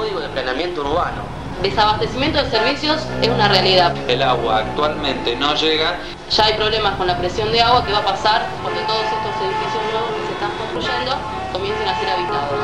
Código de Planeamiento Urbano. Desabastecimiento de servicios es una realidad. El agua actualmente no llega. Ya hay problemas con la presión de agua que va a pasar cuando todos estos edificios nuevos que se están construyendo comiencen a ser habitados.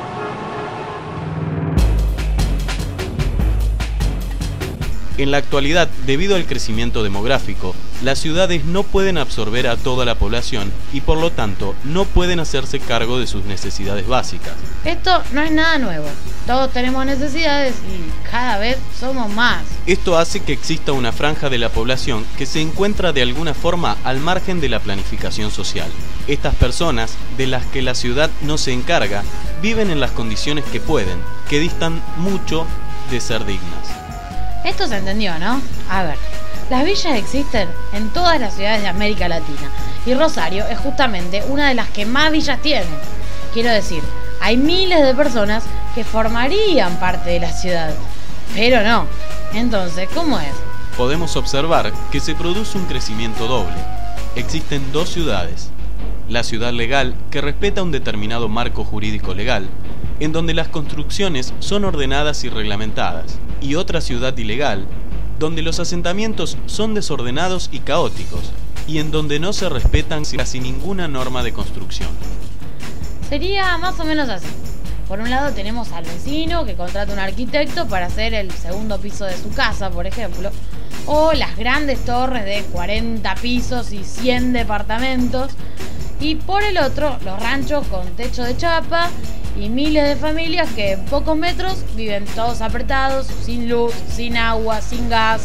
En la actualidad, debido al crecimiento demográfico, las ciudades no pueden absorber a toda la población y por lo tanto no pueden hacerse cargo de sus necesidades básicas. Esto no es nada nuevo. Todos tenemos necesidades y cada vez somos más. Esto hace que exista una franja de la población que se encuentra de alguna forma al margen de la planificación social. Estas personas, de las que la ciudad no se encarga, viven en las condiciones que pueden, que distan mucho de ser dignas. Esto se entendió, ¿no? A ver, las villas existen en todas las ciudades de América Latina y Rosario es justamente una de las que más villas tiene. Quiero decir, hay miles de personas que formarían parte de la ciudad, pero no. Entonces, ¿cómo es? Podemos observar que se produce un crecimiento doble. Existen dos ciudades. La ciudad legal, que respeta un determinado marco jurídico legal, en donde las construcciones son ordenadas y reglamentadas, y otra ciudad ilegal, donde los asentamientos son desordenados y caóticos, y en donde no se respetan casi ninguna norma de construcción. Sería más o menos así. Por un lado tenemos al vecino que contrata un arquitecto para hacer el segundo piso de su casa, por ejemplo, o las grandes torres de 40 pisos y 100 departamentos, y por el otro los ranchos con techo de chapa y miles de familias que en pocos metros viven todos apretados, sin luz, sin agua, sin gas.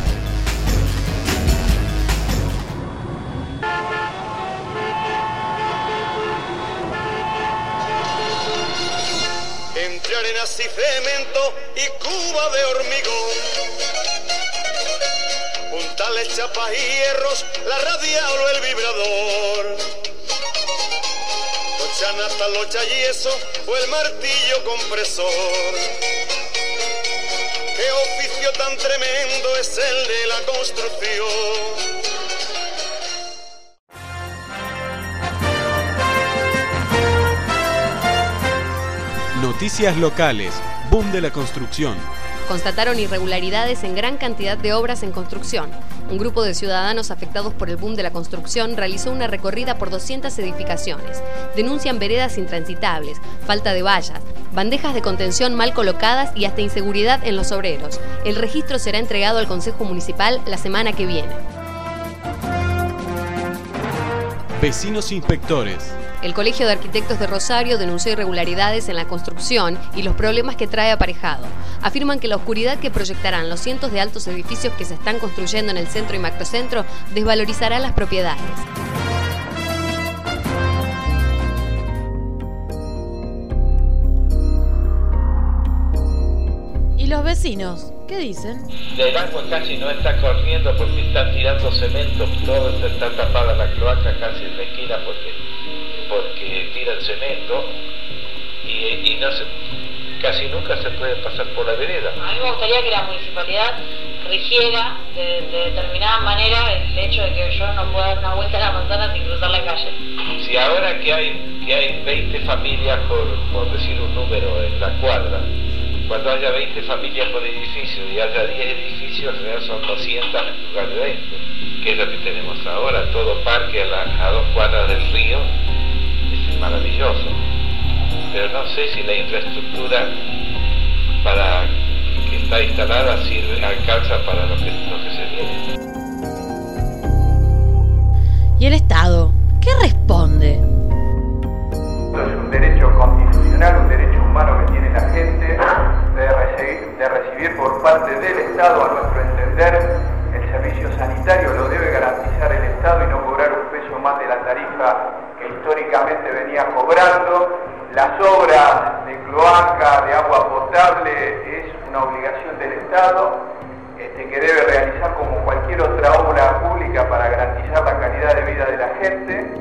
Entre arenas y cemento y cuba de hormigón, puntales, chapas y hierros, la radial o el vibrador, chanata, locha, yeso o el martillo compresor. Qué oficio tan tremendo es el de la construcción. Noticias locales. Boom de la construcción. Constataron irregularidades en gran cantidad de obras en construcción. Un grupo de ciudadanos afectados por el boom de la construcción realizó una recorrida por 200 edificaciones. Denuncian veredas intransitables, falta de vallas, bandejas de contención mal colocadas y hasta inseguridad en los obreros. El registro será entregado al Consejo Municipal la semana que viene. Vecinos inspectores. El Colegio de Arquitectos de Rosario denunció irregularidades en la construcción y los problemas que trae aparejado. Afirman que la oscuridad que proyectarán los cientos de altos edificios que se están construyendo en el centro y macrocentro desvalorizará las propiedades. ¿Y los vecinos? ¿Qué dicen? El agua casi no está corriendo porque están tirando cemento, todo está tapada la cloaca casi en la esquina porque tira el cemento y no se, casi nunca se puede pasar por la vereda. A mí me gustaría que la municipalidad rigiera de determinada manera el hecho de que yo no pueda dar una vuelta a la manzana sin cruzar la calle. Si ahora que hay 20 familias, por decir un número, en la cuadra, cuando haya 20 familias por edificio y haya 10 edificios, en realidad son 200 en lugar de 20, que es lo que tenemos ahora, todo parque a 2 cuadras del río. Es maravilloso, pero no sé si la infraestructura que está instalada alcanza para lo que se viene. ¿Y el Estado? ¿Qué responde? Es un derecho constitucional, un derecho humano que tiene la gente de recibir por parte del Estado, a nuestro entender, el servicio sanitario lo debe garantizar el Estado y no cobrar un peso más de la tarifa que históricamente venía cobrando. Las obras de cloaca, de agua potable, es una obligación del Estado que debe realizar como cualquier otra obra pública para garantizar la calidad de vida de la gente.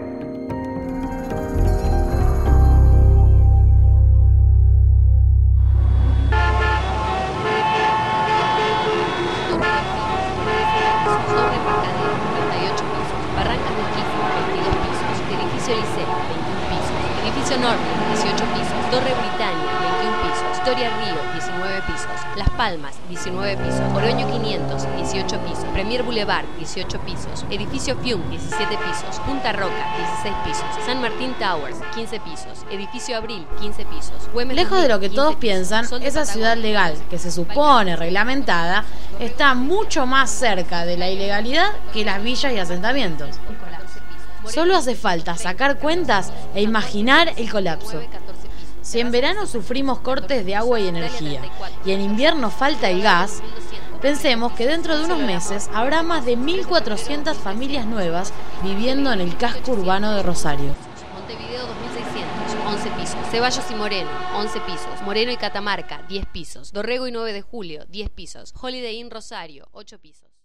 Edificio Liceo, 21 pisos. Edificio Norte, 18 pisos. Torre Britannia, 21 pisos. Victoria Río, 19 pisos. Las Palmas, 19 pisos. Oroño 500, 18 pisos. Premier Boulevard, 18 pisos. Edificio Fium, 17 pisos. Punta Roca, 16 pisos. San Martín Towers, 15 pisos. Edificio Abril, 15 pisos. Güemes Lejos de lo que todos piensan, esa ciudad legal, que se supone reglamentada, está mucho más cerca de la ilegalidad que las villas y asentamientos. Solo hace falta sacar cuentas e imaginar el colapso. Si en verano sufrimos cortes de agua y energía y en invierno falta el gas, pensemos que dentro de unos meses habrá más de 1.400 familias nuevas viviendo en el casco urbano de Rosario. Montevideo 2600, 11 pisos. Ceballos y Moreno, 11 pisos. Moreno y Catamarca, 10 pisos. Dorrego y 9 de Julio, 10 pisos. Holiday Inn Rosario, 8 pisos.